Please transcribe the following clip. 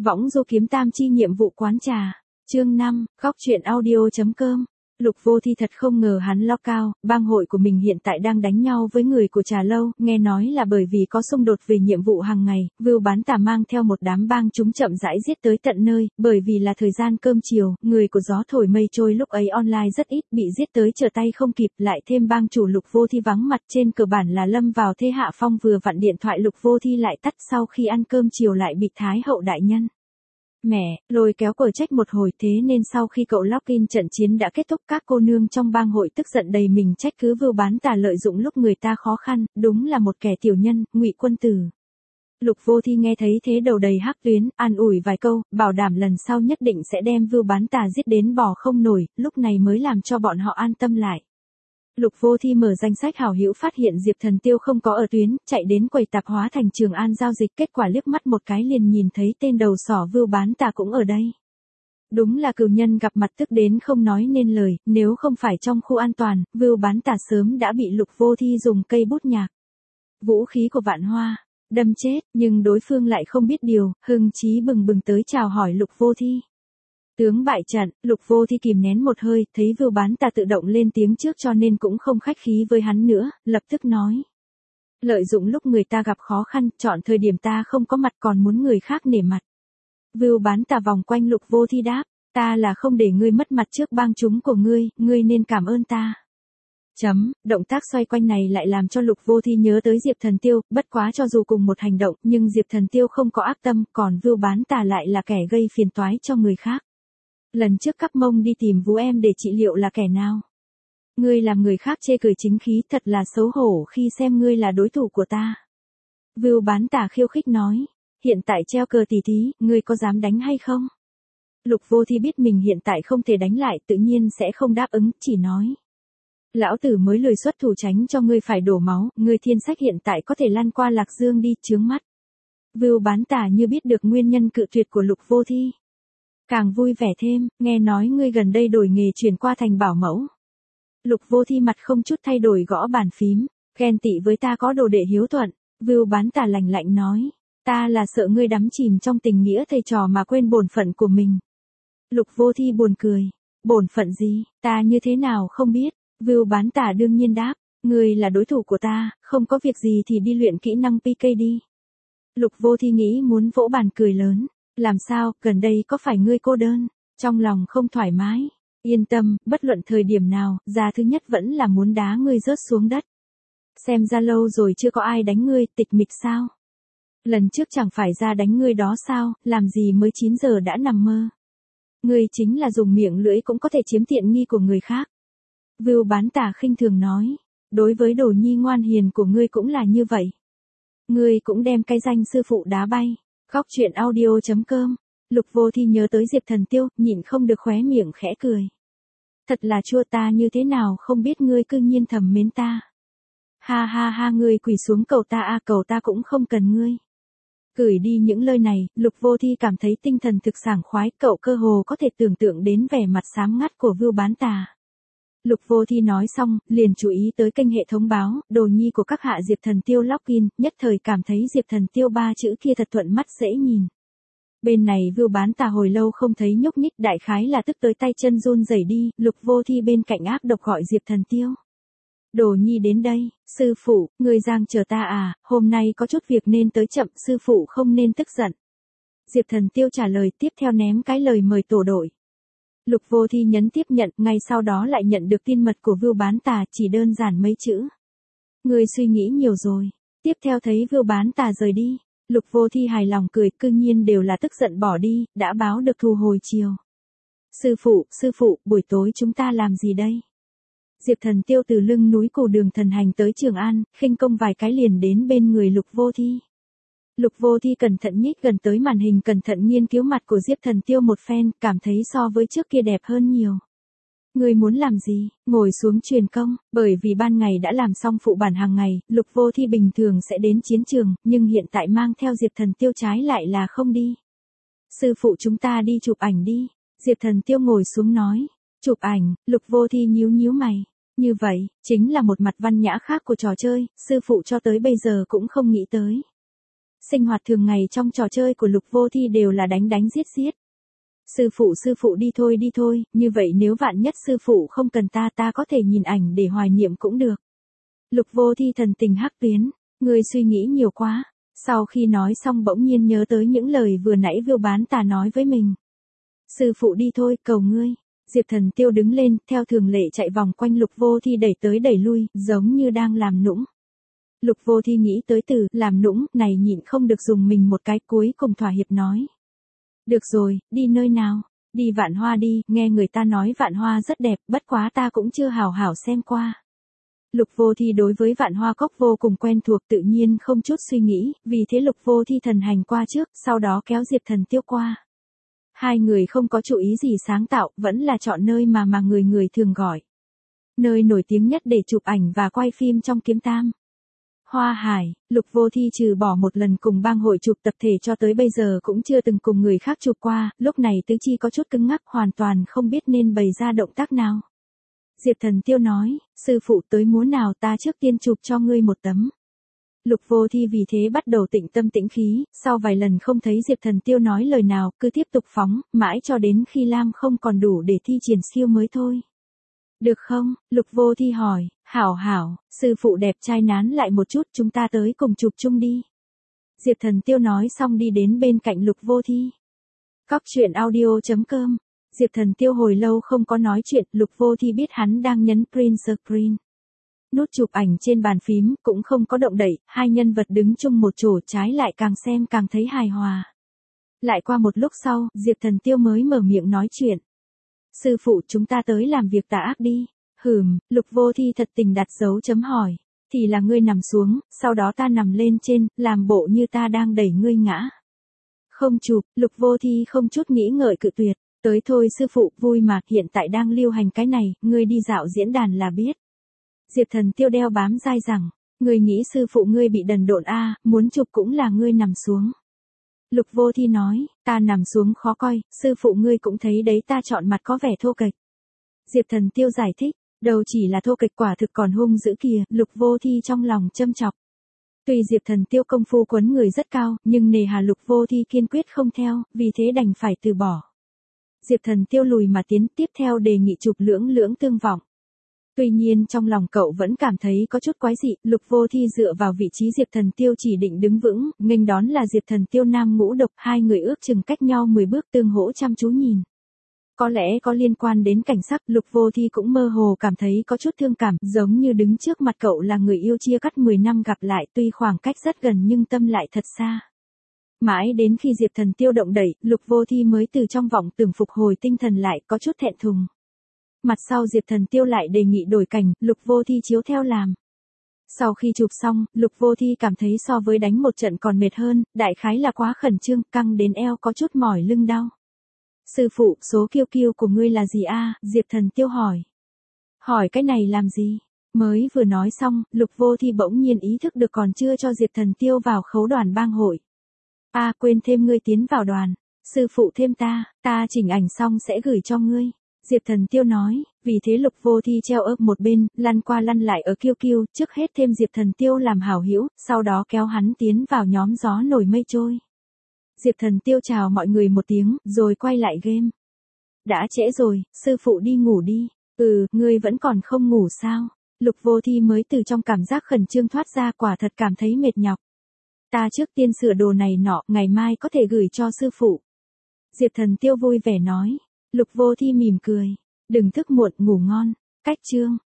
Võng du kiếm tam chi nhiệm vụ quán trà. Chương 5, khóc chuyện audio.com. Lục Vô Thi thật không ngờ hắn lo cao, bang hội của mình hiện tại đang đánh nhau với người của Trà Lâu, nghe nói là bởi vì có xung đột về nhiệm vụ hàng ngày, Vưu Bán Tà mang theo một đám bang chúng chậm rãi giết tới tận nơi, bởi vì là thời gian cơm chiều, người của gió thổi mây trôi lúc ấy online rất ít, bị giết tới trở tay không kịp, lại thêm bang chủ Lục Vô Thi vắng mặt, trên cơ bản là lâm vào thế hạ phong, vừa vặn điện thoại Lục Vô Thi lại tắt sau khi ăn cơm chiều lại bị Thái hậu đại nhân mẹ, lôi kéo cờ trách một hồi, thế nên sau khi cậu login trận chiến đã kết thúc, các cô nương trong bang hội tức giận đầy mình trách cứ Vưu Bán Tà lợi dụng lúc người ta khó khăn, đúng là một kẻ tiểu nhân, ngụy quân tử. Lục Vô Thi nghe thấy thế đầu đầy hắc tuyến, an ủi vài câu, bảo đảm lần sau nhất định sẽ đem Vưu Bán Tà giết đến bò không nổi, lúc này mới làm cho bọn họ an tâm lại. Lục Vô Thi mở danh sách hảo hữu, phát hiện Diệp Thần Tiêu không có ở tuyến, chạy đến quầy tạp hóa thành Trường An giao dịch, kết quả liếc mắt một cái liền nhìn thấy tên đầu sỏ Vưu Bán Tà cũng ở đây. Đúng là cừu nhân gặp mặt tức đến không nói nên lời, nếu không phải trong khu an toàn, Vưu Bán Tà sớm đã bị Lục Vô Thi dùng cây bút nhạc, vũ khí của Vạn Hoa đâm chết, nhưng đối phương lại không biết điều, hưng chí bừng bừng tới chào hỏi Lục Vô Thi. Tướng bại trận, Lục Vô Thi kìm nén một hơi, thấy Vưu Bán Tà tự động lên tiếng trước cho nên cũng không khách khí với hắn nữa, lập tức nói. Lợi dụng lúc người ta gặp khó khăn, chọn thời điểm ta không có mặt còn muốn người khác nể mặt. Vưu Bán Tà vòng quanh Lục Vô Thi đáp, ta là không để ngươi mất mặt trước bang chúng của ngươi nên cảm ơn ta. Động tác xoay quanh này lại làm cho Lục Vô Thi nhớ tới Diệp Thần Tiêu, bất quá cho dù cùng một hành động, nhưng Diệp Thần Tiêu không có ác tâm, còn Vưu Bán Tà lại là kẻ gây phiền toái cho người khác. Lần trước cắp mông đi tìm Vũ em để trị liệu là kẻ nào? Ngươi làm người khác chê cười chính khí, thật là xấu hổ khi xem ngươi là đối thủ của ta. Vưu Bán Tà khiêu khích nói, hiện tại treo cờ tỉ thí, ngươi có dám đánh hay không? Lục Vô Thi biết mình hiện tại không thể đánh lại, tự nhiên sẽ không đáp ứng, chỉ nói. Lão tử mới lười xuất thủ tránh cho ngươi phải đổ máu, ngươi Thiên Sách hiện tại có thể lăn qua Lạc Dương đi, chướng mắt. Vưu Bán Tà như biết được nguyên nhân cự tuyệt của Lục Vô Thi. Càng vui vẻ thêm, nghe nói ngươi gần đây đổi nghề chuyển qua thành bảo mẫu. Lục Vô Thi mặt không chút thay đổi gõ bàn phím, ghen tị với ta có đồ đệ hiếu thuận. Vưu Bán Tà lạnh lạnh nói, ta là sợ ngươi đắm chìm trong tình nghĩa thầy trò mà quên bổn phận của mình. Lục Vô Thi buồn cười, bổn phận gì, ta như thế nào không biết. Vưu Bán Tà đương nhiên đáp, ngươi là đối thủ của ta, không có việc gì thì đi luyện kỹ năng PK đi. Lục Vô Thi nghĩ muốn vỗ bàn cười lớn. Làm sao, gần đây có phải ngươi cô đơn, trong lòng không thoải mái? Yên tâm, bất luận thời điểm nào, ra thứ nhất vẫn là muốn đá ngươi rớt xuống đất. Xem ra lâu rồi chưa có ai đánh ngươi, tịch mịch sao? Lần trước chẳng phải ra đánh ngươi đó sao, làm gì mới 9 giờ đã nằm mơ? Ngươi chính là dùng miệng lưỡi cũng có thể chiếm tiện nghi của người khác. Vưu Bán Tà khinh thường nói, đối với đồ nhi ngoan hiền của ngươi cũng là như vậy. Ngươi cũng đem cái danh sư phụ đá bay. Khóc chuyện audio.com. Lục Vô Thi nhớ tới Diệp Thần Tiêu, nhịn không được khóe miệng khẽ cười. Thật là chua, ta như thế nào không biết ngươi cư nhiên thầm mến ta. Ha ha ha, ngươi quỳ xuống cầu ta a, cầu ta cũng không cần ngươi. Gửi đi những lời này, Lục Vô Thi cảm thấy tinh thần thực sảng khoái, cậu cơ hồ có thể tưởng tượng đến vẻ mặt xám ngắt của Vưu Bán Tà. Lục Vô Thi nói xong, liền chú ý tới kênh hệ thống báo, đồ nhi của các hạ Diệp Thần Tiêu login, nhất thời cảm thấy Diệp Thần Tiêu 3 chữ kia thật thuận mắt dễ nhìn. Bên này Vưu Bán Tà hồi lâu không thấy nhúc nhích, đại khái là tức tới tay chân run rẩy đi, Lục Vô Thi bên cạnh ác độc gọi Diệp Thần Tiêu. Đồ nhi đến đây, sư phụ, người giang chờ ta à, hôm nay có chút việc nên tới chậm, sư phụ không nên tức giận. Diệp Thần Tiêu trả lời, tiếp theo ném cái lời mời tổ đội. Lục Vô Thi nhấn tiếp nhận, ngay sau đó lại nhận được tin mật của Vưu Bán Tà, chỉ đơn giản mấy chữ. Ngươi suy nghĩ nhiều rồi. Tiếp theo thấy Vưu Bán Tà rời đi, Lục Vô Thi hài lòng cười, cư nhiên đều là tức giận bỏ đi, đã báo được thù hồi chiều. Sư phụ, buổi tối chúng ta làm gì đây? Diệp Thần Tiêu từ lưng núi Cù Đường thần hành tới Trường An, khinh công vài cái liền đến bên người Lục Vô Thi. Lục Vô Thi cẩn thận nhích gần tới màn hình, cẩn thận nghiên cứu mặt của Diệp Thần Tiêu một phen, cảm thấy so với trước kia đẹp hơn nhiều. Ngươi muốn làm gì? Ngồi xuống truyền công, bởi vì ban ngày đã làm xong phụ bản hàng ngày, Lục Vô Thi bình thường sẽ đến chiến trường, nhưng hiện tại mang theo Diệp Thần Tiêu trái lại là không đi. Sư phụ chúng ta đi chụp ảnh đi. Diệp Thần Tiêu ngồi xuống nói. Chụp ảnh, Lục Vô Thi nhíu mày. Như vậy, chính là một mặt văn nhã khác của trò chơi, sư phụ cho tới bây giờ cũng không nghĩ tới. Sinh hoạt thường ngày trong trò chơi của Lục Vô Thi đều là đánh đánh giết giết. Sư phụ đi thôi, như vậy nếu vạn nhất sư phụ không cần ta có thể nhìn ảnh để hoài niệm cũng được. Lục Vô Thi thần tình hắc tuyến, người suy nghĩ nhiều quá. Sau khi nói xong bỗng nhiên nhớ tới những lời vừa nãy Viu Bán Tà nói với mình. Sư phụ đi thôi, cầu ngươi. Diệp Thần Tiêu đứng lên, theo thường lệ chạy vòng quanh Lục Vô Thi đẩy tới đẩy lui, giống như đang làm nũng. Lục Vô Thi nghĩ tới từ làm nũng này nhịn không được dùng mình một cái, cuối cùng thỏa hiệp nói. Được rồi, đi nơi nào? Đi Vạn Hoa đi, nghe người ta nói Vạn Hoa rất đẹp, bất quá ta cũng chưa hào hảo xem qua. Lục Vô Thi đối với Vạn Hoa Cốc vô cùng quen thuộc, tự nhiên không chút suy nghĩ, vì thế Lục Vô Thi thần hành qua trước, sau đó kéo Diệp Thần Tiêu qua. Hai người không có chủ ý gì sáng tạo, vẫn là chọn nơi mà người thường gọi. Nơi nổi tiếng nhất để chụp ảnh và quay phim trong Kiếm Tam. Hoa Hải, Lục Vô Thi trừ bỏ một lần cùng bang hội chụp tập thể cho tới bây giờ cũng chưa từng cùng người khác chụp qua, lúc này tứ chi có chút cứng ngắc, hoàn toàn không biết nên bày ra động tác nào. Diệp Thần Tiêu nói, sư phụ tới múa nào ta trước tiên chụp cho ngươi một tấm. Lục Vô Thi vì thế bắt đầu tĩnh tâm tĩnh khí, sau vài lần không thấy Diệp Thần Tiêu nói lời nào, cứ tiếp tục phóng, mãi cho đến khi lam không còn đủ để thi triển siêu mới thôi. Được không? Lục Vô Thi hỏi, hảo, sư phụ đẹp trai nán lại một chút, chúng ta tới cùng chụp chung đi. Diệp Thần Tiêu nói xong đi đến bên cạnh Lục Vô Thi. Cóc truyện audio.com. Diệp Thần Tiêu hồi lâu không có nói chuyện, Lục Vô Thi biết hắn đang nhấn print screen. Nút chụp ảnh trên bàn phím, cũng không có động đậy, hai nhân vật đứng chung một chỗ, trái lại càng xem càng thấy hài hòa. Lại qua một lúc sau, Diệp Thần Tiêu mới mở miệng nói chuyện. Sư phụ chúng ta tới làm việc tà ác đi. Lục Vô Thi thật tình đặt dấu chấm hỏi. Thì là ngươi nằm xuống, sau đó ta nằm lên trên, làm bộ như ta đang đẩy ngươi ngã. Không chụp, Lục Vô Thi không chút nghĩ ngợi cự tuyệt. Tới thôi sư phụ, vui mà, hiện tại đang lưu hành cái này, ngươi đi dạo diễn đàn là biết. Diệp Thần Tiêu đeo bám dai rằng, ngươi nghĩ sư phụ ngươi bị đần độn a, muốn chụp cũng là ngươi nằm xuống. Lục Vô Thi nói, ta nằm xuống khó coi, sư phụ ngươi cũng thấy đấy, ta chọn mặt có vẻ thô kệch. Diệp Thần Tiêu giải thích, đâu chỉ là thô kệch, quả thực còn hung dữ kìa, Lục Vô Thi trong lòng châm chọc. Tuy Diệp Thần Tiêu công phu quấn người rất cao, nhưng nề hà Lục Vô Thi kiên quyết không theo, vì thế đành phải từ bỏ. Diệp Thần Tiêu lùi mà tiến, tiếp theo đề nghị chụp lưỡng tương vọng. Tuy nhiên trong lòng cậu vẫn cảm thấy có chút quái dị, Lục Vô Thi dựa vào vị trí Diệp Thần Tiêu chỉ định đứng vững, nghênh đón là Diệp Thần Tiêu nam ngũ độc, hai người ước chừng cách nhau 10 bước tương hỗ chăm chú nhìn. Có lẽ có liên quan đến cảnh sắc, Lục Vô Thi cũng mơ hồ cảm thấy có chút thương cảm, giống như đứng trước mặt cậu là người yêu chia cắt 10 năm gặp lại, tuy khoảng cách rất gần nhưng tâm lại thật xa. Mãi đến khi Diệp Thần Tiêu động đẩy, Lục Vô Thi mới từ trong vọng tưởng phục hồi tinh thần lại, có chút thẹn thùng. Mặt sau Diệp Thần Tiêu lại đề nghị đổi cảnh, Lục Vô Thi chiếu theo làm. Sau khi chụp xong, Lục Vô Thi cảm thấy so với đánh một trận còn mệt hơn, đại khái là quá khẩn trương, căng đến eo có chút mỏi lưng đau. Sư phụ, số kiêu kiêu của ngươi là gì a? Diệp Thần Tiêu hỏi. Hỏi cái này làm gì? Mới vừa nói xong, Lục Vô Thi bỗng nhiên ý thức được còn chưa cho Diệp Thần Tiêu vào khấu đoàn bang hội. Quên thêm ngươi tiến vào đoàn. Sư phụ thêm ta chỉnh ảnh xong sẽ gửi cho ngươi. Diệp Thần Tiêu nói, vì thế Lục Vô Thi treo ấp một bên, lăn qua lăn lại ở kiêu kiêu, trước hết thêm Diệp Thần Tiêu làm hảo hữu, sau đó kéo hắn tiến vào nhóm gió nổi mây trôi. Diệp Thần Tiêu chào mọi người một tiếng, rồi quay lại game. Đã trễ rồi, sư phụ đi ngủ đi. Ngươi vẫn còn không ngủ sao? Lục Vô Thi mới từ trong cảm giác khẩn trương thoát ra, quả thật cảm thấy mệt nhọc. Ta trước tiên sửa đồ này nọ, ngày mai có thể gửi cho sư phụ. Diệp Thần Tiêu vui vẻ nói. Lục Vô Thi mỉm cười. Đừng thức muộn, ngủ ngon. Cách chương.